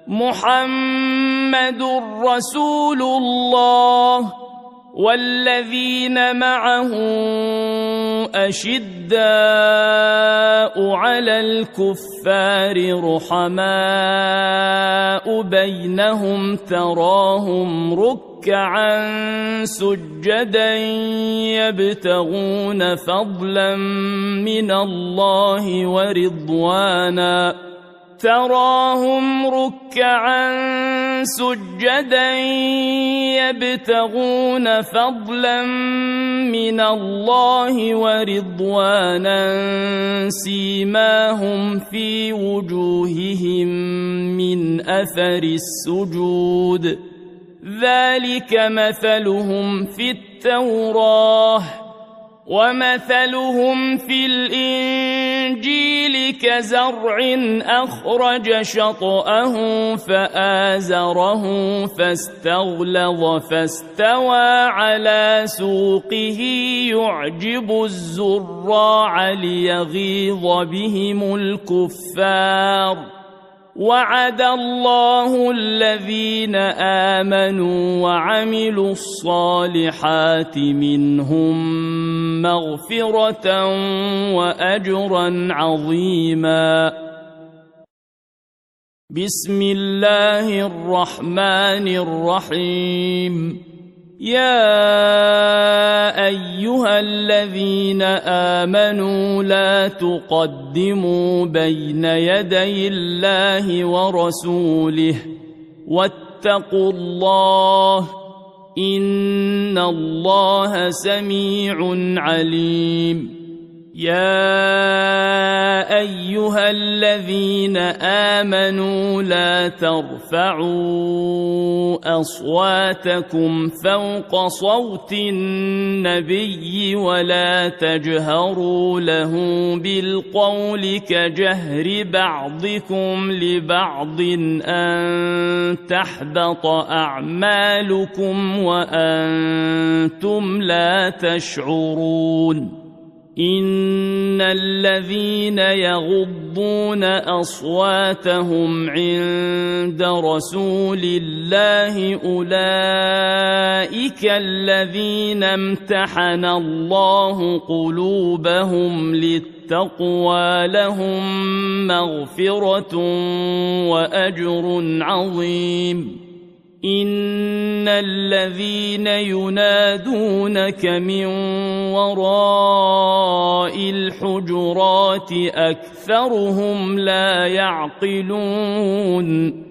محمد رسول الله والذين معه أشداء على الكفار رحماء بينهم تراهم ركعا سجدا يبتغون فضلا من الله ورضوانا يبتغون فضلا من الله ورضوانا سيماهم في وجوههم من أثر السجود ذلك مثلهم في التوراة ومثلهم في الإنجيل كزرع أخرج شطأه فآزره فاستغلظ فاستوى على سوقه يعجب الزراع ليغيظ بهم الكفار وعد الله الذين آمنوا وعملوا الصالحات منهم مغفرة وأجرا عظيما. بسم الله الرحمن الرحيم. يا أيها الذين آمنوا لا تقدموا بين يدي الله ورسوله واتقوا الله إن الله سميع عليم. يا أيها الذين آمنوا لا ترفعوا أصواتكم فوق صوت النبي ولا تجهروا له بالقول كجهر بعضكم لبعض أن تحبط أعمالكم وأنتم لا تشعرون. إن الذين يغضون أصواتهم عند رسول الله أولئك الذين امتحن الله قلوبهم للتقوى لهم مغفرة وأجر عظيم. إن الذين ينادونك من وراء الحجرات أكثرهم لا يعقلون.